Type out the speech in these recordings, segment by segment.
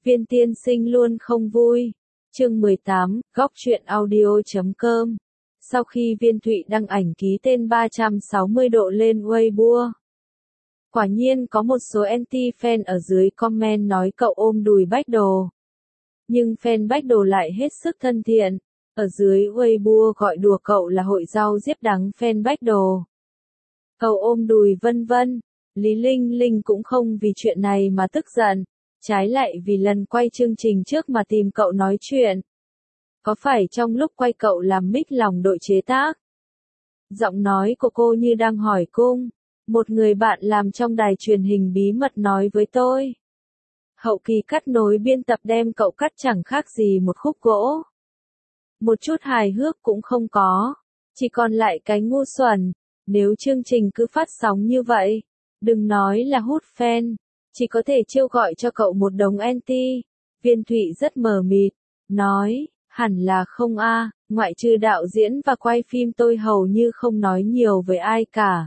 Viên tiên sinh luôn không vui. Chương 18, góc truyện audio.com. Sau khi Viên Thụy đăng ảnh ký tên 360 độ lên Weibo, quả nhiên có một số anti-fan ở dưới comment nói cậu ôm đùi bách đồ. Nhưng fan bách đồ lại hết sức thân thiện, ở dưới Weibo gọi đùa cậu là hội rau diếp đắng fan bách đồ. Cậu ôm đùi vân vân. Lý Linh Linh cũng không vì chuyện này mà tức giận, trái lại vì lần quay chương trình trước mà tìm cậu nói chuyện. Có phải trong lúc quay cậu làm mic lòng đội chế tác? Giọng nói của cô như đang hỏi cung. Một người bạn làm trong đài truyền hình bí mật nói với tôi. Hậu kỳ cắt nối biên tập đem cậu cắt chẳng khác gì một khúc gỗ. Một chút hài hước cũng không có, chỉ còn lại cái ngu xuẩn. Nếu chương trình cứ phát sóng như vậy, đừng nói là hút fan, chỉ có thể chiêu gọi cho cậu một đống anti. Viên Thụy rất mờ mịt, nói, hẳn là không a, ngoại trừ đạo diễn và quay phim tôi hầu như không nói nhiều với ai cả.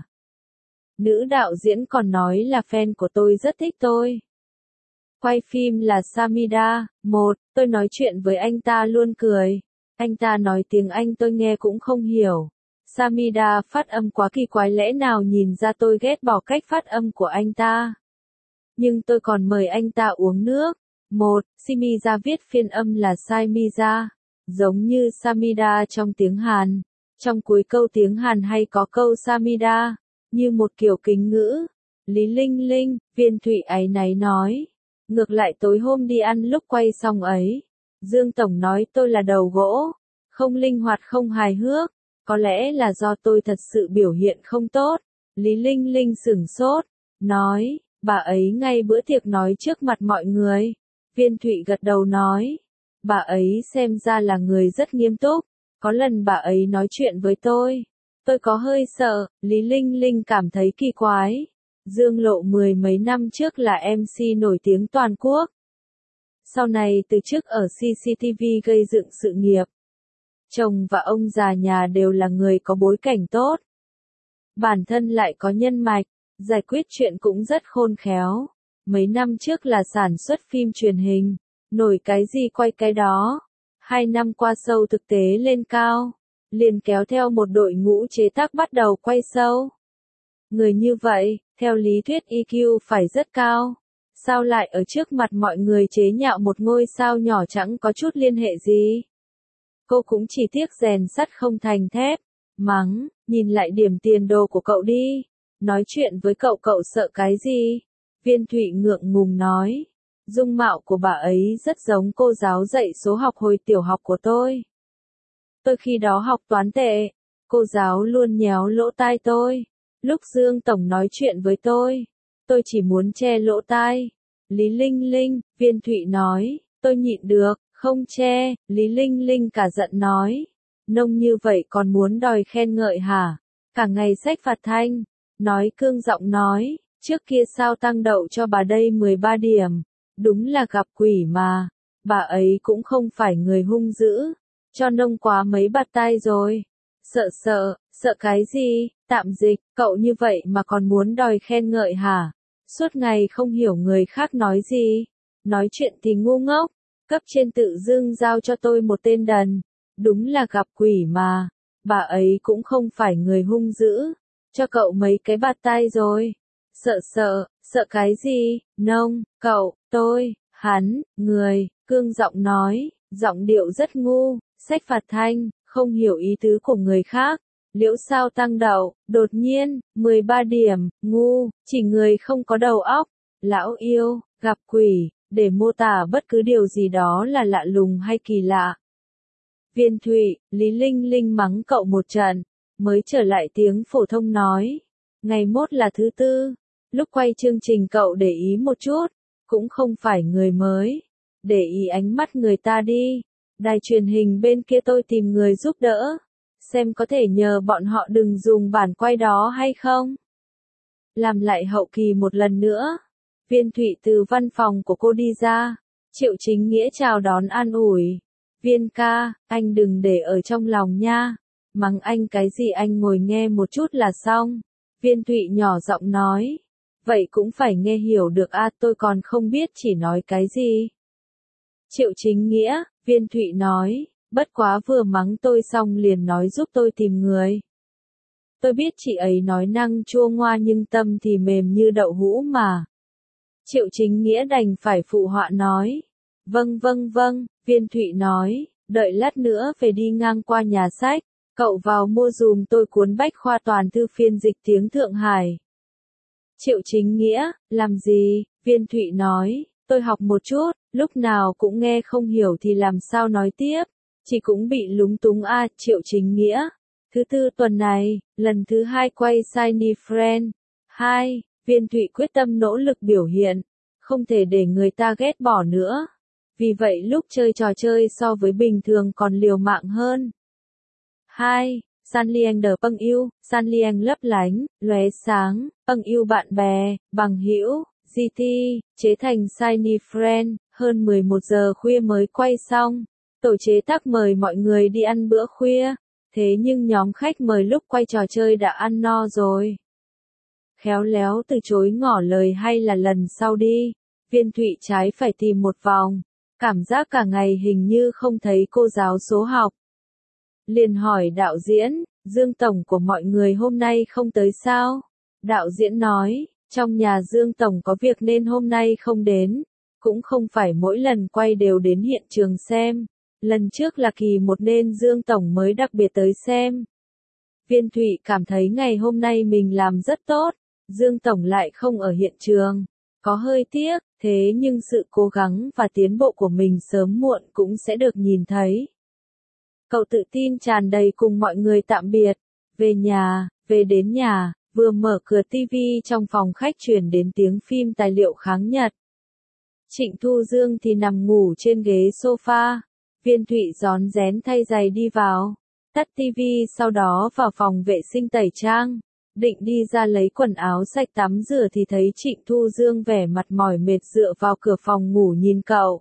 Nữ đạo diễn còn nói là fan của tôi rất thích tôi. Quay phim là Samida, tôi nói chuyện với anh ta luôn cười. Anh ta nói tiếng Anh tôi nghe cũng không hiểu. Samida phát âm quá kỳ quái, lẽ nào nhìn ra tôi ghét bỏ cách phát âm của anh ta. Nhưng tôi còn mời anh ta uống nước. Simiza viết phiên âm là Saimiza, giống như Samida trong tiếng Hàn. Trong cuối câu tiếng Hàn hay có câu Samida, như một kiểu kính ngữ. Lý Linh Linh, Viên Thụy áy náy nói. Ngược lại tối hôm đi ăn lúc quay xong ấy, Dương Tổng nói tôi là đầu gỗ, không linh hoạt không hài hước. Có lẽ là do tôi thật sự biểu hiện không tốt. Lý Linh Linh sửng sốt, nói, bà ấy ngay bữa tiệc nói trước mặt mọi người. Viên Thụy gật đầu nói, bà ấy xem ra là người rất nghiêm túc. Có lần bà ấy nói chuyện với tôi có hơi sợ. Lý Linh Linh cảm thấy kỳ quái. Dương Lộ mười mấy năm trước là MC nổi tiếng toàn quốc. Sau này từ chức ở CCTV gây dựng sự nghiệp. Chồng và ông già nhà đều là người có bối cảnh tốt. Bản thân lại có nhân mạch, giải quyết chuyện cũng rất khôn khéo. Mấy năm trước là sản xuất phim truyền hình, nổi cái gì quay cái đó. 2 năm qua show thực tế lên cao, liền kéo theo một đội ngũ chế tác bắt đầu quay show. Người như vậy, theo lý thuyết EQ phải rất cao. Sao lại ở trước mặt mọi người chế nhạo một ngôi sao nhỏ chẳng có chút liên hệ gì? Cô cũng chỉ tiếc rèn sắt không thành thép. Mắng, nhìn lại điểm tiền đồ của cậu đi. Nói chuyện với cậu sợ cái gì? Viên Thụy ngượng ngùng nói. Dung mạo của bà ấy rất giống cô giáo dạy số học hồi tiểu học của tôi. Tôi khi đó học toán tệ. Cô giáo luôn nhéo lỗ tai tôi. Lúc Dương Tổng nói chuyện với tôi chỉ muốn che lỗ tai. Lý Linh Linh, Viên Thụy nói, tôi nhịn được. Không che. Lý Linh Linh cả giận nói. Nông như vậy còn muốn đòi khen ngợi hả? Cả ngày sách phạt thanh. Nói cương giọng nói. Trước kia sao tăng đậu cho bà đây 13 điểm. Đúng là gặp quỷ mà. Bà ấy cũng không phải người hung dữ. Cho nông quá mấy bạt tai rồi. Sợ cái gì? Tạm dịch, cậu như vậy mà còn muốn đòi khen ngợi hả? Suốt ngày không hiểu người khác nói gì. Nói chuyện thì ngu ngốc. Cấp trên tự dưng giao cho tôi một tên đần. Đúng là gặp quỷ mà. Bà ấy cũng không phải người hung dữ. Cho cậu mấy cái bạt tai rồi. Sợ cái gì? Nông, cậu, tôi, hắn, người, cương giọng nói, giọng điệu rất ngu, sách phạt thanh, không hiểu ý tứ của người khác. Liễu sao tăng đậu, đột nhiên, 13 điểm, ngu, chỉ người không có đầu óc. Lão yêu, gặp quỷ. Để mô tả bất cứ điều gì đó là lạ lùng hay kỳ lạ. Viên Thụy, Lý Linh Linh mắng cậu một trận, mới trở lại tiếng phổ thông nói. Ngày mốt là thứ tư, lúc quay chương trình cậu để ý một chút, cũng không phải người mới. Để ý ánh mắt người ta đi. Đài truyền hình bên kia tôi tìm người giúp đỡ. Xem có thể nhờ bọn họ đừng dùng bản quay đó hay không. Làm lại hậu kỳ một lần nữa. Viên Thụy từ văn phòng của cô đi ra. Triệu Chính Nghĩa chào đón an ủi. Viên ca, anh đừng để ở trong lòng nha. Mắng anh cái gì anh ngồi nghe một chút là xong. Viên Thụy nhỏ giọng nói. Vậy cũng phải nghe hiểu được tôi còn không biết chỉ nói cái gì. Triệu Chính Nghĩa, Viên Thụy nói, bất quá vừa mắng tôi xong liền nói giúp tôi tìm người. Tôi biết chị ấy nói năng chua ngoa nhưng tâm thì mềm như đậu hũ mà. Triệu Chính Nghĩa đành phải phụ họa nói. Vâng vâng vâng, Viên Thụy nói, đợi lát nữa về đi ngang qua nhà sách, cậu vào mua dùm tôi cuốn bách khoa toàn thư phiên dịch tiếng Thượng Hải. Triệu Chính Nghĩa, làm gì? Viên Thụy nói, tôi học một chút, lúc nào cũng nghe không hiểu thì làm sao nói tiếp, chị cũng bị lúng túng à. Triệu Chính Nghĩa, thứ tư tuần này, lần thứ 2 quay Shiny Friend. 2. Viên Thụy quyết tâm nỗ lực biểu hiện, không thể để người ta ghét bỏ nữa. Vì vậy lúc chơi trò chơi so với bình thường còn liều mạng hơn. 2. San Lieng đờ bâng yêu, San Lieng lấp lánh, lóe sáng, bâng yêu bạn bè, bằng hữu, GT, chế thành Shiny Friend, hơn 11 giờ khuya mới quay xong. Tổ chế tác mời mọi người đi ăn bữa khuya, thế nhưng nhóm khách mời lúc quay trò chơi đã ăn no rồi. Khéo léo từ chối ngỏ lời hay là lần sau đi. Viên Thụy trái phải tìm một vòng, cảm giác cả ngày hình như không thấy cô giáo số học. Liền hỏi đạo diễn, Dương Tổng của mọi người hôm nay không tới sao? Đạo diễn nói, trong nhà Dương Tổng có việc nên hôm nay không đến, cũng không phải mỗi lần quay đều đến hiện trường xem. Lần trước là kỳ 1 nên Dương Tổng mới đặc biệt tới xem. Viên Thụy cảm thấy ngày hôm nay mình làm rất tốt, Dương Tổng lại không ở hiện trường. Có hơi tiếc, thế nhưng sự cố gắng và tiến bộ của mình sớm muộn cũng sẽ được nhìn thấy. Cậu tự tin tràn đầy cùng mọi người tạm biệt. Về đến nhà, vừa mở cửa tivi trong phòng khách truyền đến tiếng phim tài liệu kháng Nhật. Trịnh Thu Dương thì nằm ngủ trên ghế sofa. Viên Thụy rón rén thay giày đi vào, tắt tivi sau đó vào phòng vệ sinh tẩy trang. Định đi ra lấy quần áo sạch tắm rửa thì thấy Trịnh Thu Dương vẻ mặt mỏi mệt dựa vào cửa phòng ngủ nhìn cậu.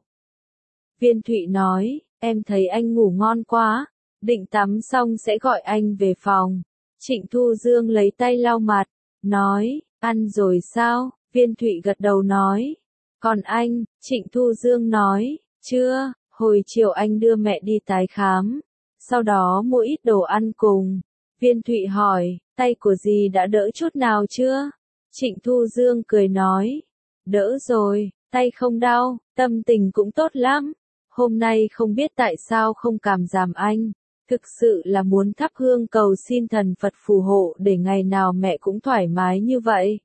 Viên Thụy nói, em thấy anh ngủ ngon quá, định tắm xong sẽ gọi anh về phòng. Trịnh Thu Dương lấy tay lau mặt, nói, ăn rồi sao? Viên Thụy gật đầu nói, còn anh? Trịnh Thu Dương nói, chưa, hồi chiều anh đưa mẹ đi tái khám, sau đó mua ít đồ ăn cùng. Viên Thụy hỏi, tay của dì đã đỡ chút nào chưa? Trịnh Thu Dương cười nói, đỡ rồi, tay không đau, tâm tình cũng tốt lắm. Hôm nay không biết tại sao không cảm giảm anh, thực sự là muốn thắp hương cầu xin thần Phật phù hộ để ngày nào mẹ cũng thoải mái như vậy.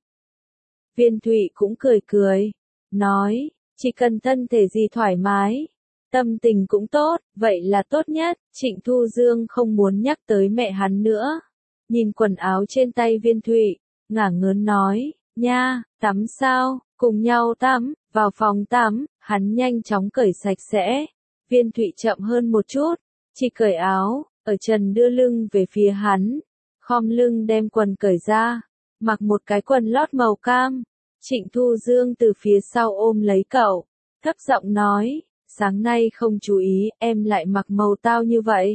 Viên Thụy cũng cười cười, nói, chỉ cần thân thể gì thoải mái, tâm tình cũng tốt, vậy là tốt nhất. Trịnh Thu Dương không muốn nhắc tới mẹ hắn nữa. Nhìn quần áo trên tay Viên Thụy, ngả ngớn nói, nha, tắm sao, cùng nhau tắm, vào phòng tắm, hắn nhanh chóng cởi sạch sẽ. Viên Thụy chậm hơn một chút, chỉ cởi áo, ở trần đưa lưng về phía hắn, khom lưng đem quần cởi ra, mặc một cái quần lót màu cam. Trịnh Thu Dương từ phía sau ôm lấy cậu, thấp giọng nói, sáng nay không chú ý, em lại mặc màu tao như vậy.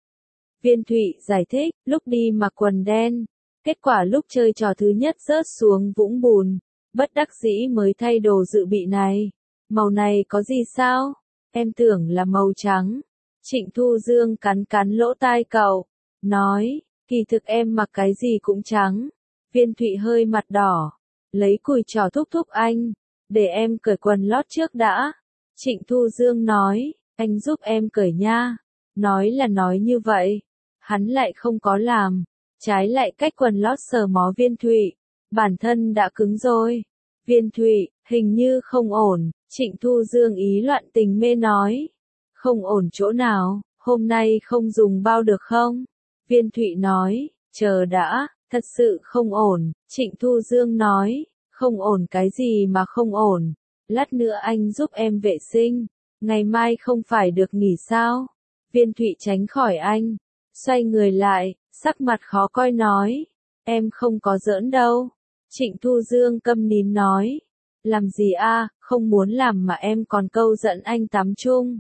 Viên Thụy giải thích, lúc đi mặc quần đen, kết quả lúc chơi trò thứ nhất rớt xuống vũng bùn, bất đắc dĩ mới thay đồ dự bị này. Màu này có gì sao? Em tưởng là màu trắng. Trịnh Thu Dương cắn cắn lỗ tai cậu, nói, kỳ thực em mặc cái gì cũng trắng. Viên Thụy hơi mặt đỏ, lấy cùi trò thúc thúc anh, để em cởi quần lót trước đã. Trịnh Thu Dương nói, anh giúp em cởi nha. Nói là nói như vậy, hắn lại không có làm, trái lại cách quần lót sờ mó Viên Thụy, bản thân đã cứng rồi. Viên Thụy, hình như không ổn. Trịnh Thu Dương ý loạn tình mê nói, không ổn chỗ nào, hôm nay không dùng bao được không? Viên Thụy nói, chờ đã, thật sự không ổn. Trịnh Thu Dương nói, không ổn cái gì mà không ổn, lát nữa anh giúp em vệ sinh, ngày mai không phải được nghỉ sao? Viên Thụy tránh khỏi anh, xoay người lại, sắc mặt khó coi nói, em không có giỡn đâu. Trịnh Thu Dương câm nín nói, làm gì a, không muốn làm mà em còn câu dẫn anh tắm chung.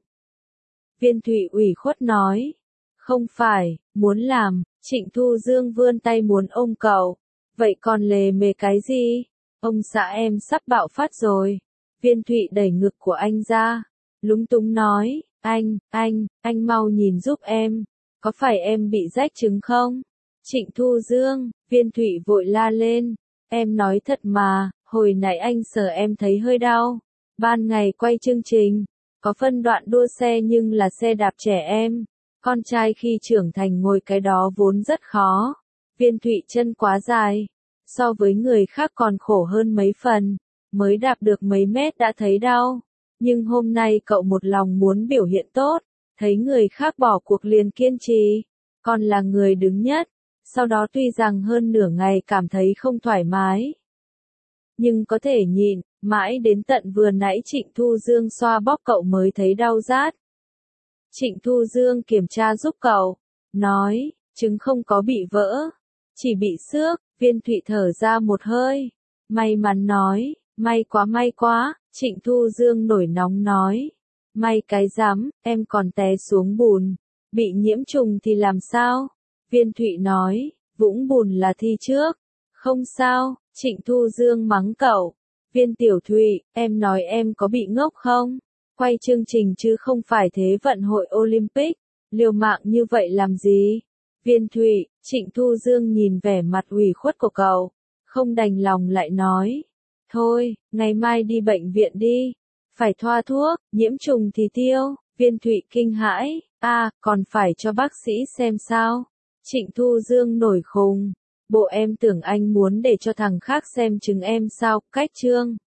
Viên Thụy ủy khuất nói, không phải, muốn làm. Trịnh Thu Dương vươn tay muốn ôm cậu, vậy còn lề mề cái gì? Ông xã em sắp bạo phát rồi. Viên Thụy đẩy ngực của anh ra, lúng túng nói, anh mau nhìn giúp em, có phải em bị rách trứng không? Trịnh Thu Dương, Viên Thụy vội la lên, em nói thật mà, hồi nãy anh sờ em thấy hơi đau. Ban ngày quay chương trình, có phân đoạn đua xe nhưng là xe đạp trẻ em. Con trai khi trưởng thành ngồi cái đó vốn rất khó. Viên Thụy chân quá dài, so với người khác còn khổ hơn mấy phần, mới đạp được mấy mét đã thấy đau. Nhưng hôm nay cậu một lòng muốn biểu hiện tốt, thấy người khác bỏ cuộc liền kiên trì, còn là người đứng nhất. Sau đó tuy rằng hơn nửa ngày cảm thấy không thoải mái, nhưng có thể nhịn, mãi đến tận vừa nãy Trịnh Thu Dương xoa bóp cậu mới thấy đau rát. Trịnh Thu Dương kiểm tra giúp cậu, nói, trứng không có bị vỡ, chỉ bị xước. Viên Thụy thở ra một hơi, may mắn nói, may quá, Trịnh Thu Dương nổi nóng nói, may cái rắm, em còn té xuống bùn, bị nhiễm trùng thì làm sao? Viên Thụy nói, vũng bùn là thi trước, không sao. Trịnh Thu Dương mắng cậu, Viên Tiểu Thụy, em nói em có bị ngốc không? Quay chương trình chứ không phải Thế vận hội Olympic, liều mạng như vậy làm gì? Viên Thụy, Trịnh Thu Dương nhìn vẻ mặt ủy khuất của cậu, không đành lòng lại nói, thôi, ngày mai đi bệnh viện đi, phải thoa thuốc, nhiễm trùng thì tiêu. Viên Thụy kinh hãi, còn phải cho bác sĩ xem sao? Trịnh Thu Dương nổi khùng, bộ em tưởng anh muốn để cho thằng khác xem chứng em sao? Cách chương